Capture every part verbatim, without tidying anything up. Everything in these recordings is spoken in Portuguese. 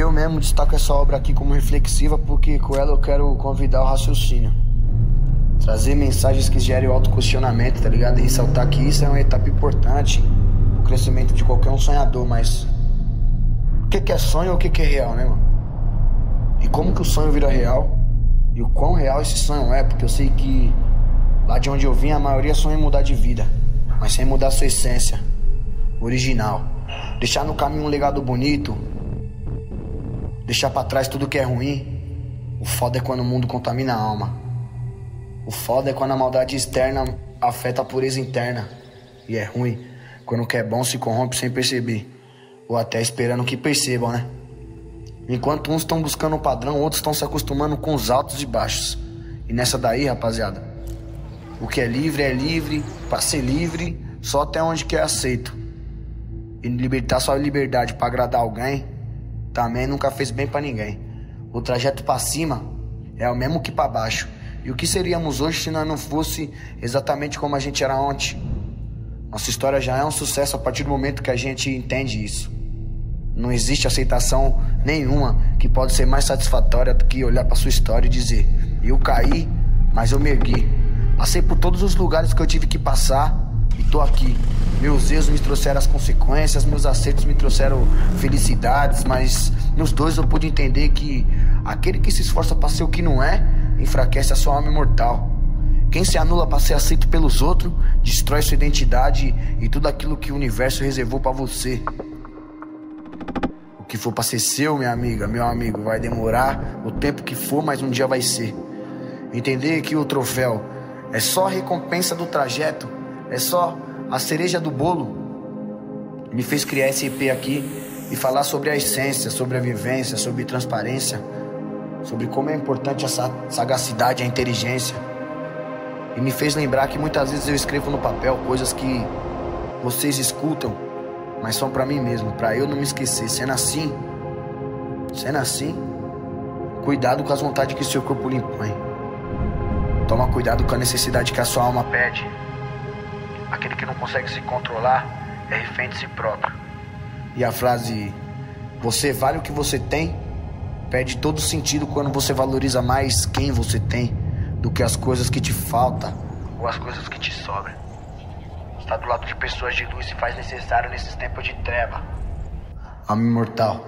eu mesmo destaco essa obra aqui como reflexiva porque com ela eu quero convidar o raciocínio, trazer mensagens que gerem o autoquestionamento, tá ligado? E ressaltar que isso é uma etapa importante pro crescimento de qualquer um sonhador, mas o que que é sonho ou o que que é real, né, mano? E como que o sonho vira real? E o quão real esse sonho é? Porque eu sei que lá de onde eu vim a maioria sonha em mudar de vida, mas sem mudar sua essência original. Deixar no caminho um legado bonito, deixar pra trás tudo que é ruim. O foda é quando o mundo contamina a alma. O foda é quando a maldade externa afeta a pureza interna. E é ruim quando o que é bom se corrompe sem perceber, ou até esperando que percebam, né? Enquanto uns estão buscando um padrão, outros estão se acostumando com os altos e baixos. E nessa daí, rapaziada, o que é livre é livre, pra ser livre, só até onde que é aceito. E libertar sua liberdade pra agradar alguém também nunca fez bem pra ninguém. O trajeto pra cima é o mesmo que pra baixo. E o que seríamos hoje se nós não fosse exatamente como a gente era ontem? Nossa história já é um sucesso a partir do momento que a gente entende isso. Não existe aceitação nenhuma que pode ser mais satisfatória do que olhar pra sua história e dizer: eu caí, mas eu me ergui. Passei por todos os lugares que eu tive que passar e tô aqui. Meus erros me trouxeram as consequências, meus acertos me trouxeram felicidades, mas nos dois eu pude entender que aquele que se esforça pra ser o que não é, enfraquece a sua alma imortal. Quem se anula pra ser aceito pelos outros, destrói sua identidade e tudo aquilo que o universo reservou pra você. O que for pra ser seu, minha amiga, meu amigo, vai demorar o tempo que for, mas um dia vai ser. Entender que o troféu é só a recompensa do trajeto, é só a cereja do bolo, me fez criar esse E P aqui e falar sobre a essência, sobre a vivência, sobre transparência, sobre como é importante essa sagacidade e a inteligência. E me fez lembrar que muitas vezes eu escrevo no papel coisas que vocês escutam, mas são pra mim mesmo, pra eu não me esquecer. Sendo assim, sendo assim, cuidado com as vontades que seu corpo lhe impõe. Toma cuidado com a necessidade que a sua alma pede. Aquele que não consegue se controlar é refém de si próprio. E a frase "você vale o que você tem" perde todo sentido quando você valoriza mais quem você tem do que as coisas que te faltam ou as coisas que te sobram. Estar do lado de pessoas de luz se faz necessário nesses tempos de treva. Alma imortal.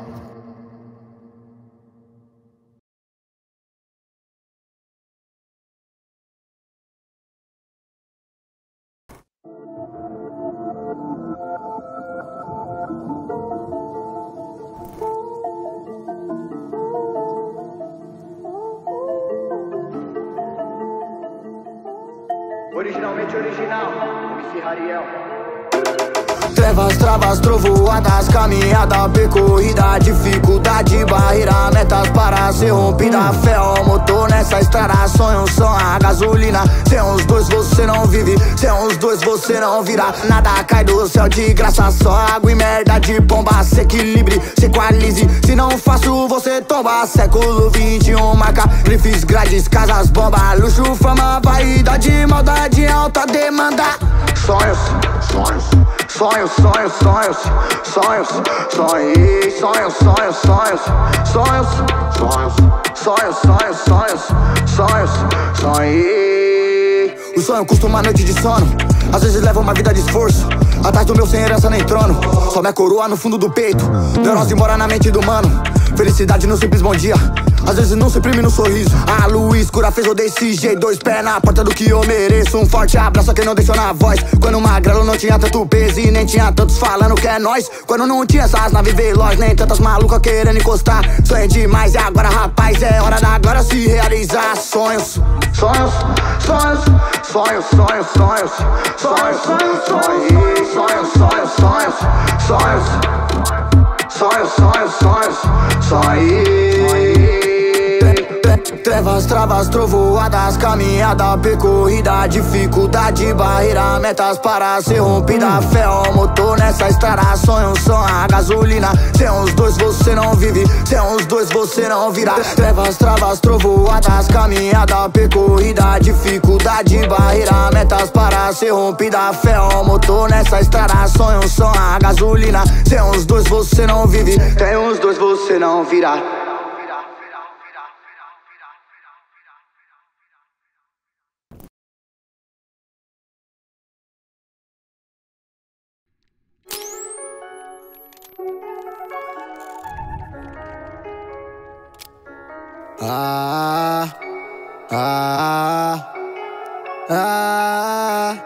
Originalmente original, Mixi Hariel. Trevas, travas, trovoadas, caminhada percorrida, dificuldade, barreira, metas para ser rompida. Fé ao motor nessa estrada, sonhos são a gasolina. Sem os dois você não vive, sem os dois você não vira. Nada cai do céu de graça, só água e merda de pomba. Se equilibre, se equalize, se não faço você tomba. Século vinte e um marca, grifes, grades, casas, bomba. Luxo, fama, vaidade, maldade, alta demanda. Sonhos, sonhos, sonhos, sonhos, sonhos, sonhos, sonhei, sonhos, sonhos, sonhos, sonhos, sonhos, sonhos, sonhos, sonhos, sonhos, sonhei. O sonho custa uma noite de sono, às vezes leva uma vida de esforço. Atrás do meu sem herança nem trono, só minha coroa no fundo do peito. Neurose mora na mente do mano, felicidade no simples bom dia, às vezes não se imprime no sorriso. A luz escura fez eu desse jeito, dois pés na porta do que eu mereço. Um forte abraço a quem não deixou na voz. Quando magrelo não tinha tanto peso e nem tinha tantos falando que é nós. Quando não tinha essas naves velozes, nem tantas malucas querendo encostar. Sonhei demais e agora, rapaz, é hora da glória se realizar. Sonhos, sonhos, sonhos, sonhos, sonhos, sonhos, sonhos, sonhos, sonhos, sonhos, sonhos, sonhos, sonhos, sonhos, sonhos, sonhos, sonhos. Trevas, travas, trovoadas, caminhada percorrida, dificuldade, barreira, metas para ser rompida. Fé ao motor nessa estrada, sonhos são a gasolina. Sem os dois você não vive, sem os dois você não vira. Trevas, travas, trovoadas, caminhada percorrida, dificuldade, barreira, metas para ser rompida. Fé ao motor nessa estrada, sonhos são a gasolina. Sem os dois você não vive, sem os dois você não vira. Ah, ah, ah,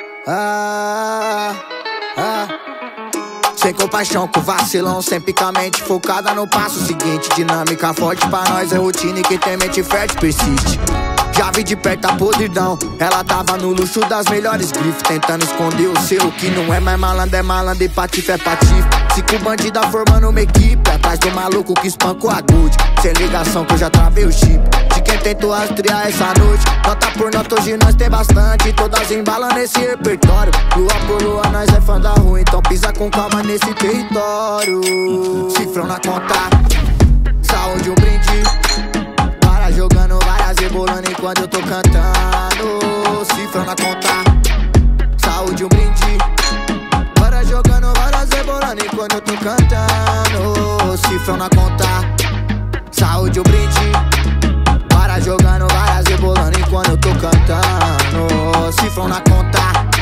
ah, ah. Sem compaixão com vacilão, sempre com a mente focada no passo seguinte. Dinâmica forte pra nós é rotina e quem tem mente fértil persiste. Já vi de perto a podridão, ela tava no luxo das melhores grifes, tentando esconder o seu. Que não é mais malandro, é malandro e patife é patife. Cinco bandida formando uma equipe, atrás do maluco que espancou a good. Sem ligação que eu já travei o chip, de quem tentou rastrear essa noite. Nota por nota hoje nós tem bastante, todas embalando esse repertório. Lua por lua nós é fã da rua, então pisa com calma nesse território. Cifrão na conta, saúde um brinde, para jogando várias rebolando enquanto eu tô cantando. Cifrão na conta, saúde um brinde, para jogando várias rebolando enquanto eu tô cantando. Cifrão na conta, saúde um brinde, para jogando várias rebolando enquanto eu tô cantando. Cifrão na conta,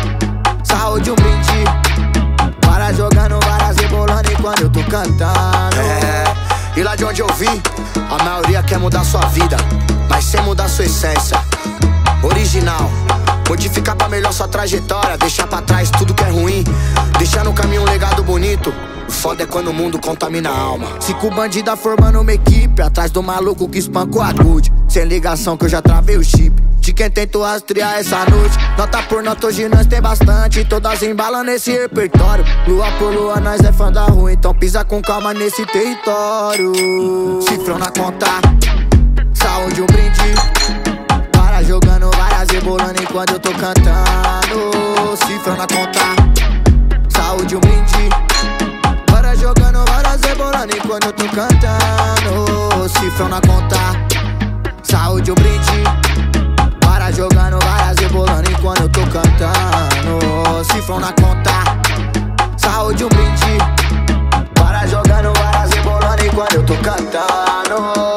saúde um brinde, para jogando várias rebolando enquanto eu tô cantando. É, e lá de onde eu vim, a maioria quer mudar sua vida, mas sem mudar sua essência original. Modificar pra melhor sua trajetória, deixar pra trás tudo que é ruim, deixar no caminho um legado bonito. Foda é quando o mundo contamina a alma. Cinco bandida formando uma equipe, atrás do maluco que espancou a good. Sem ligação que eu já travei o chip, de quem tentou rastrear essa noite. Nota por nota hoje nós tem bastante, todas embalando esse repertório. Lua por lua nós é fã da rua, então pisa com calma nesse território. Cifrão na conta, saúde um brinde, para jogando várias rebolando enquanto eu tô cantando. Cifrão na conta, saúde um brinde, para jogando várias rebolando enquanto eu tô cantando. Cifrão na conta, saúde um brinde, para jogando várias rebolando enquanto eu tô cantando. Cifrão na conta, saúde um brinde, para jogando várias rebolando enquanto eu tô cantando.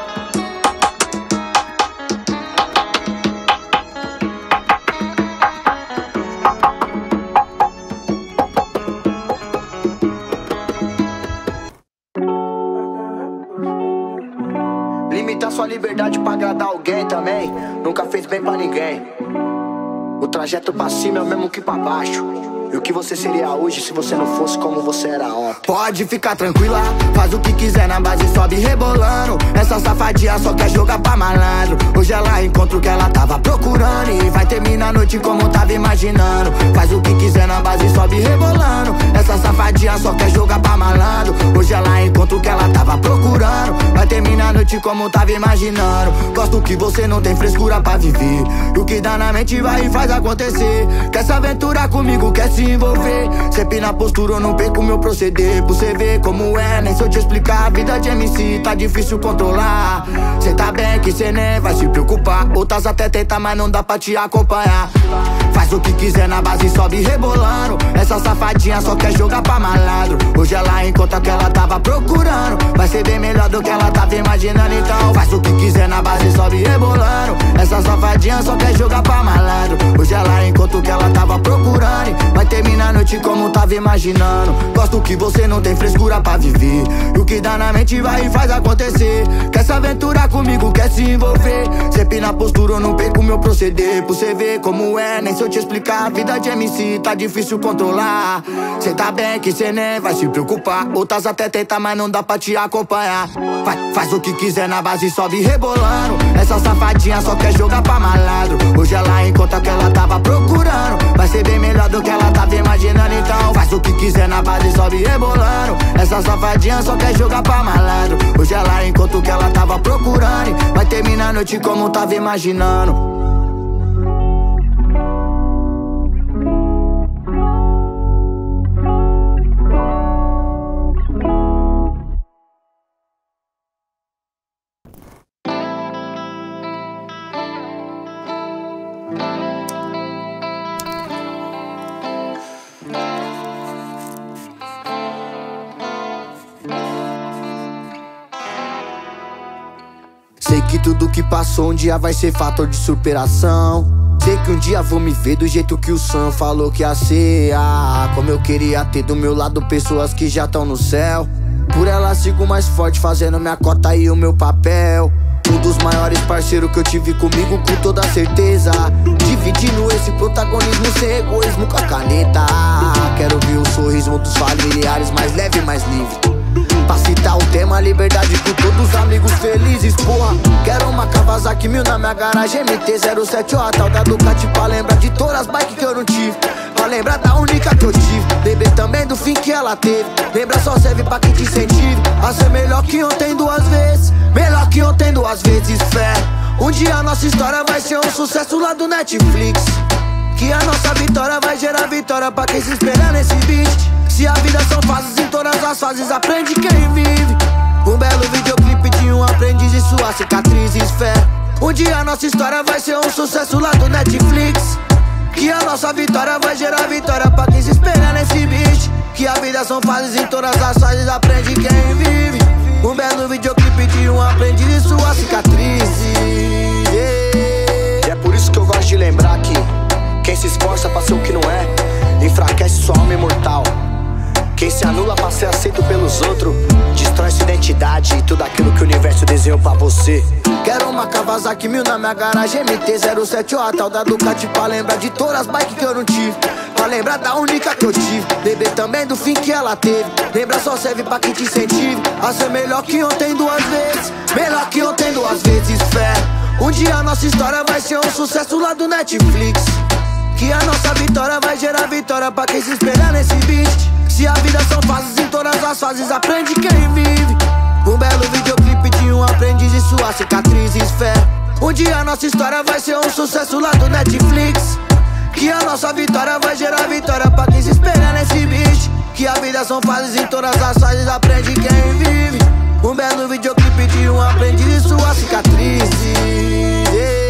Limitar sua liberdade pra agradar alguém também nunca fez bem pra ninguém. O trajeto pra cima é o mesmo que pra baixo. E o que você seria hoje se você não fosse como você era ontem? Pode ficar tranquila, faz o que quiser na base, sobe rebolando. Essa safadinha só quer jogar pra malandro. Hoje ela encontra o que ela tava procurando e vai terminar a noite como tava imaginando. Faz o que quiser na base, sobe rebolando. Essa safadinha só quer jogar pra malandro. Hoje ela encontra o que ela tava procurando, vai terminar a noite como tava imaginando. Gosto que você não tem frescura pra viver, e o que dá na mente vai e faz acontecer. Quer se aventurar comigo, quer se envolver, sempre na postura eu não perco meu proceder. Pra você ver como é, nem se eu te explicar. A vida de M C tá difícil controlar. Cê tá bem que cê nem vai se preocupar, outras até tenta, mas não dá pra te acompanhar. Faz o que quiser na base, sobe rebolando. Essa safadinha só quer jogar pra malandro. Hoje ela encontra o que ela tava procurando, vai ser bem melhor do que ela tava imaginando. Então faz o que quiser na base, sobe rebolando. Essa safadinha só quer jogar pra malandro. Hoje ela encontra o que ela tava procurando, vai terminar a noite como tava imaginando. Gosto que você não tem frescura pra viver, e o que dá na mente vai e faz acontecer. Quer se aventurar comigo, quer se envolver, sempre na postura eu não perco meu proceder. Pra você ver como é, nem se eu te explicar. A vida de M C tá difícil controlar. Cê tá bem que cê nem vai se preocupar, outras até tenta, mas não dá pra te acompanhar. Faz, faz o que quiser na base, sobe rebolando. Essa safadinha só quer jogar pra malandro. Hoje ela encontra o que ela tava procurando, vai ser bem melhor do que ela tava imaginando. Então faz o que quiser na base, sobe rebolando. Essa safadinha só quer jogar pra malandro. Hoje ela encontra o que ela tava procurando, vai terminar a noite como tava imaginando. Sei que tudo que passou um dia vai ser fator de superação. Sei que um dia vou me ver do jeito que o Sam falou que ia ser. Ah, como eu queria ter do meu lado pessoas que já estão no céu. Por ela sigo mais forte, fazendo minha cota e o meu papel. Um dos maiores parceiros que eu tive comigo, com toda certeza. Dividindo esse protagonismo sem egoísmo com a caneta. Quero ver o sorriso dos familiares mais leve, mais livre. Pra citar o tema, liberdade com todos os amigos felizes, porra. Quero uma Kawasaki mil na minha garagem, M T zero sete ou a tal da Ducati, pra lembrar de todas as bikes que eu não tive, pra lembrar da única que eu tive. Lembrar também do fim que ela teve. Lembrar só serve pra quem te incentive a ser melhor que ontem duas vezes. Melhor que ontem duas vezes, fé. Um dia a nossa história vai ser um sucesso lá do Netflix. Que a nossa vitória vai gerar vitória pra quem se espera nesse beat. Se a vida são fases, em todas as fases aprende quem vive. Um belo videoclipe de um aprendiz e suas cicatrizes, fé. Um dia a nossa história vai ser um sucesso lá do Netflix. Que a nossa vitória vai gerar vitória pra quem se espera nesse beat. Que a vida são fases, em todas as fases aprende quem vive. Um belo videoclipe de um aprendiz e suas cicatrizes, yeah. E é por isso que eu gosto de lembrar que quem se esforça pra ser o que não é, enfraquece sua alma imortal. Quem se anula pra ser aceito pelos outros, destrói sua identidade e tudo aquilo que o universo desenhou pra você. Quero uma Kawasaki mil na minha garagem, M T zero sete ou a tal da Ducati, pra lembrar de todas as bikes que eu não tive, pra lembrar da única que eu tive. Lembrar também do fim que ela teve. Lembrar só serve pra quem te incentive a ser melhor que ontem duas vezes. Melhor que ontem duas vezes, fé. Um dia a nossa história vai ser um sucesso lá do Netflix. Que a nossa vitória vai gerar vitória pra quem se espera nesse beat. Se a vida são fases, em todas as fases aprende quem vive. Um belo videoclipe de um aprendiz e suas cicatrizes, fé. Um dia a nossa história vai ser um sucesso lá do Netflix. Que a nossa vitória vai gerar vitória pra quem se espera nesse beat. Que a vida são fases, em todas as fases aprende quem vive. Um belo videoclipe de um aprendiz e suas cicatrizes, yeah.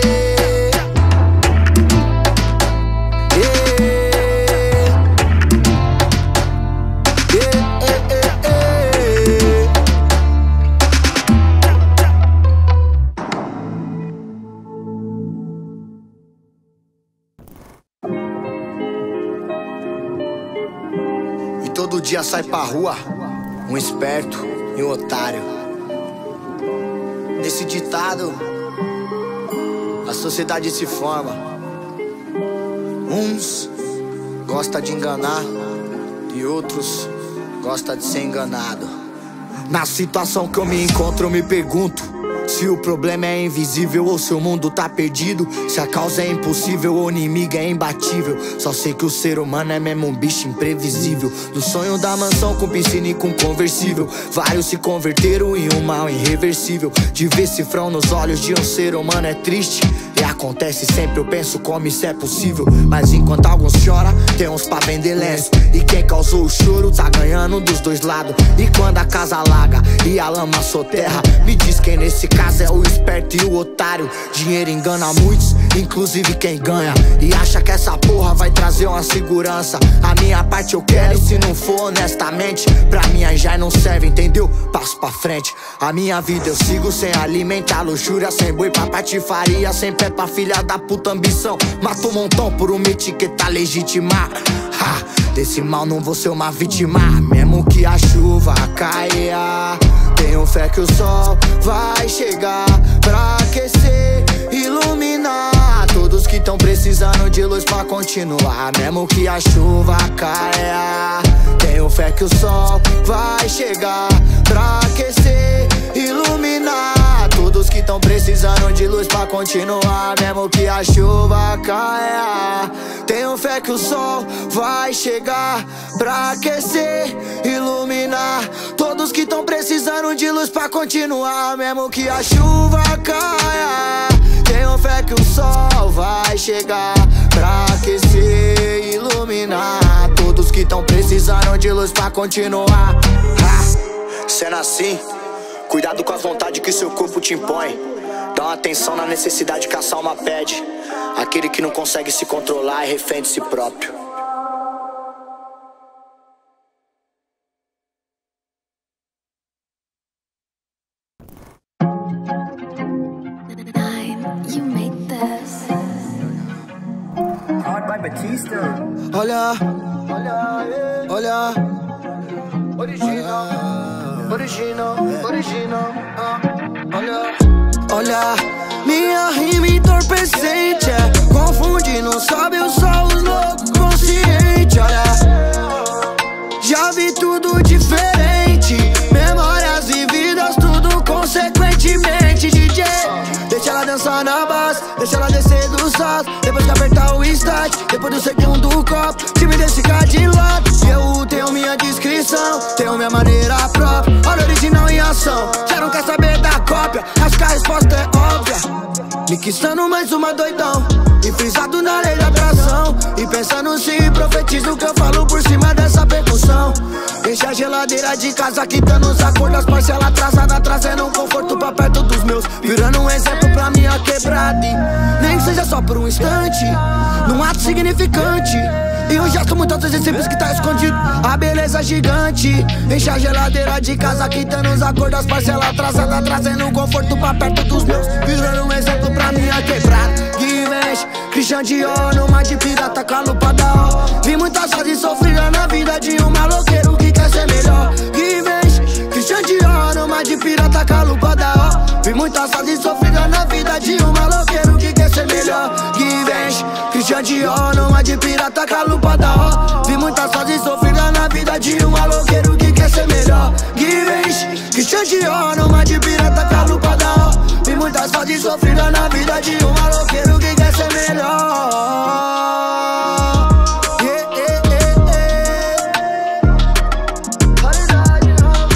Todo dia sai pra rua um esperto e um otário. Nesse ditado a sociedade se forma. Uns gostam de enganar e outros gostam de ser enganado. Na situação que eu me encontro eu me pergunto se o problema é invisível ou se o mundo tá perdido. Se a causa é impossível ou o inimigo é imbatível. Só sei que o ser humano é mesmo um bicho imprevisível. Do sonho da mansão com piscina e com conversível, vários se converteram em um mal irreversível. De ver cifrão nos olhos de um ser humano é triste. E acontece sempre, eu penso como isso é possível. Mas enquanto alguns choram, tem uns pra vender lenço. E quem causou o choro tá ganhando dos dois lados. E quando a casa alaga e a lama soterra, me diz quem nesse caso é o esperto e o otário. Dinheiro engana muitos, inclusive quem ganha, e acha que essa porra vai trazer uma segurança. A minha parte eu quero, e se não for honestamente, pra mim aí já não serve, entendeu? Passo pra frente. A minha vida eu sigo sem alimentar luxúria, sem boi pra patifaria, sem pé pra filha da puta ambição. Mato um montão por uma etiqueta legitimar. Ha, desse mal não vou ser uma vítima, mesmo que a chuva caia. Tenho fé que o sol vai chegar pra aquecer, iluminar todos que tão precisando de luz pra continuar, mesmo que a chuva caia. Tenho fé que o sol vai chegar pra aquecer, iluminar todos que tão precisando de luz pra continuar, mesmo que a chuva caia. Tenho fé que o sol vai chegar pra aquecer, iluminar todos que tão precisando de luz pra continuar, mesmo que a chuva caia. Tenho fé que o sol vai chegar pra aquecer, iluminar todos que tão precisando de luz pra continuar. Ha! Sendo assim, cuidado com a vontade que seu corpo te impõe. Dá uma atenção na necessidade que a sua alma pede. Aquele que não consegue se controlar é refém de si próprio. Olha, olha, olha, original, original, original, olha, olha, minha rima entorpecente é confunde, não sabe o sol, os loucos consciente. Olha, já vi tudo diferente, memórias vividas, tudo consequentemente. D J, deixa ela dançar na base, deixa ela descer do salto, depois que apertar o start, depois do segundo copo, se me deixa ficar de lado. Eu tenho minha descrição, tenho minha maneira própria, olha o original em ação. Já não quer saber da cópia, acho que a resposta é óbvia. Mixando mais uma doidão, e frisado na lei da atração, e pensando se profetizo o que eu falo por cima dessa percussão. Enche a geladeira de casa, quitando os acordos, as parcelas atrasadas, trazendo um conforto pra perto dos meus, virando um exemplo pra minha quebrada. Nem que seja só por um instante, num ato significante, e um gesto muitas vezes simples que tá escondido, a beleza gigante. Enche a geladeira de casa, quitando os acordos, as parcelas atrasadas, trazendo um conforto pra perto dos meus, virando um exemplo pra minha quebrada. Guimesh, Christian Dior, numa de pirata com a lupa da ó. Vi muitas fases sofridas na vida de um maloqueiro que quer ser melhor. Guimesh, Christian Dior, numa de pirata com a lupa da ó. Vi muitas fases sofridas na vida de um maloqueiro que quer ser melhor. Guimesh, Christian Dior, numa de pirata com a lupa da ó. Vi muitas fases sofridas na vida de um maloqueiro que quer ser melhor. Guimesh, Christian Dior, numa de pirata com a lupa da ó. Vi muitas fases sofridas na vida de um maloqueiro que quer ser melhor. Yeah, yeah, yeah, yeah. Qualidade na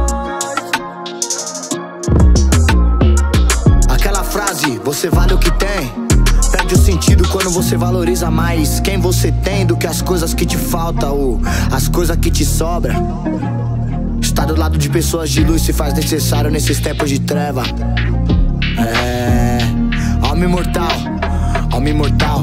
voz. Aquela frase, você vale o que tem, perde o sentido quando você valoriza mais quem você tem do que as coisas que te faltam ou as coisas que te sobram. Estar do lado de pessoas de luz se faz necessário nesses tempos de treva. É, alma imortal, alma imortal.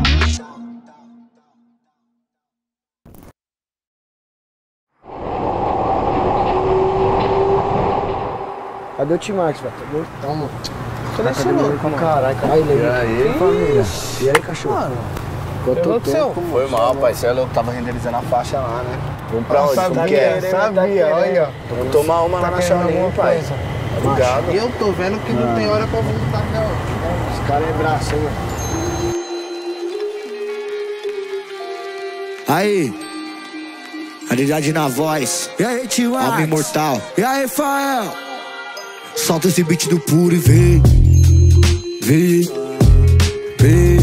Cadê o T-Max, velho? Cadê? Toma. Selecionou com caralho, caralho. E aí, família? E aí, cachorro? Mano, quanto tempo? foi mal, pai. Você é louco, tava renderizando a faixa lá, né? Vamos pra onde? Sabia, Como que é? sabia, olha. Vamos tomar uma lá na chavinha, pai. Obrigado. Eu tô vendo que não ah. tem hora pra voltar, não. Os caras é braço, hein, mano. Aí, realidade na voz. E aí, tio, alma imortal. E aí, Fael? Solta esse beat do puro e vê. Vê. Vê.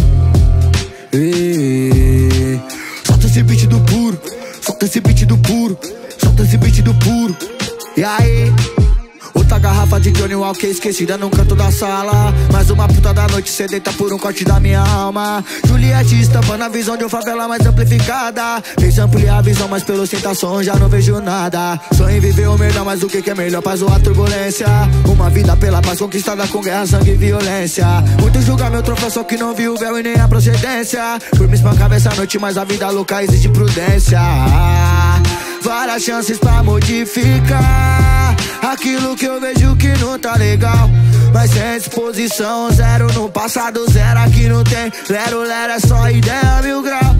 Vê. Solta esse beat do puro. Solta esse beat do puro. Solta esse beat do puro. E aí? Outra garrafa de Johnny Walker esquecida num canto da sala. Mais uma puta da noite sedenta por um corte da minha alma. Juliette estampando a visão de uma favela mais amplificada. Fez ampliar a visão, mas pelo sentação já não vejo nada. Sonho em viver o melhor, mas o que que é melhor? Paz ou a turbulência? Uma vida pela paz conquistada com guerra, sangue e violência. Muitos julgam meu troféu, só que não viu o véu e nem a procedência. Por me espancar cabeça à noite, mas a vida louca exige prudência. Várias chances pra modificar aquilo que eu vejo que não tá legal, mas sem disposição, zero no passado, zero aqui não tem. Lero, lero, é só ideia, mil grau.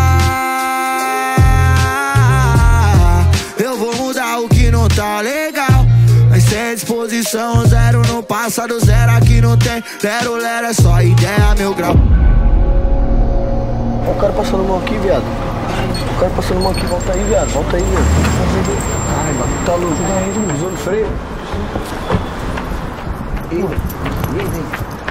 Ah, eu vou mudar o que não tá legal, mas sem disposição, zero no passado, zero aqui não tem. Lero, lero, é só ideia, mil grau. Ó o cara passando mão aqui, viado. O cara passando mão aqui, volta aí, viado. Volta aí, viado. Ai, bagulho tá louco. Usando freio. E... Vem, vem.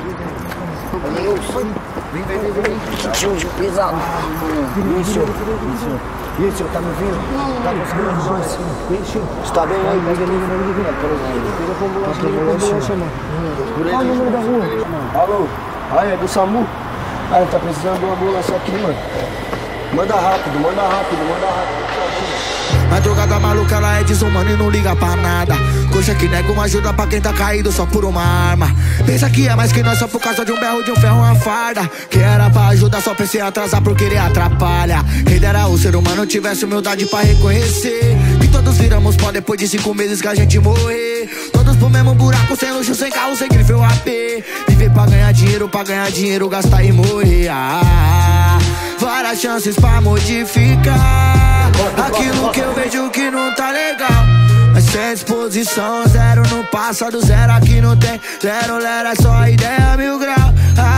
Vem, vem, vem, vem. Pesado. Isso, isso. Isso, tá me ouvindo? Tá conseguindo ouvir nós? Isso. Está bem aí? Pega ali, pega ali. Pega com ambulância, pega com ambulância, mano. Qual o número da rua? Alô? Ah, é do SAMU? Ah, tá precisando de uma ambulância aqui, mano. Manda rápido, manda rápido, manda rápido. A drogada maluca, ela é desumana e não liga pra nada. Coxa que nega uma ajuda pra quem tá caído só por uma arma. Pensa que é mais que nós só por causa de um berro, de um ferro, uma farda. Que era pra ajudar, só pensei em atrasar por querer atrapalha. Quem dera o ser humano tivesse humildade pra reconhecer que todos viramos pó depois de cinco meses que a gente morrer. Todos pro mesmo buraco, sem luxo, sem carro, sem grife ou A P. Viver pra ganhar dinheiro, pra ganhar dinheiro, gastar e morrer. Ah, várias chances pra modificar aquilo que eu vejo que não tá legal. Mas sem disposição, zero no passado, zero aqui não tem. Zero, zero é só ideia mil grau.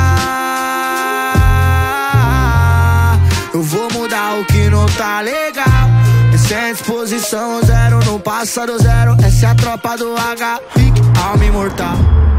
Ah, eu vou mudar o que não tá legal. Mas sem disposição, zero no passado, zero. Essa é a tropa do H, pique, alma imortal.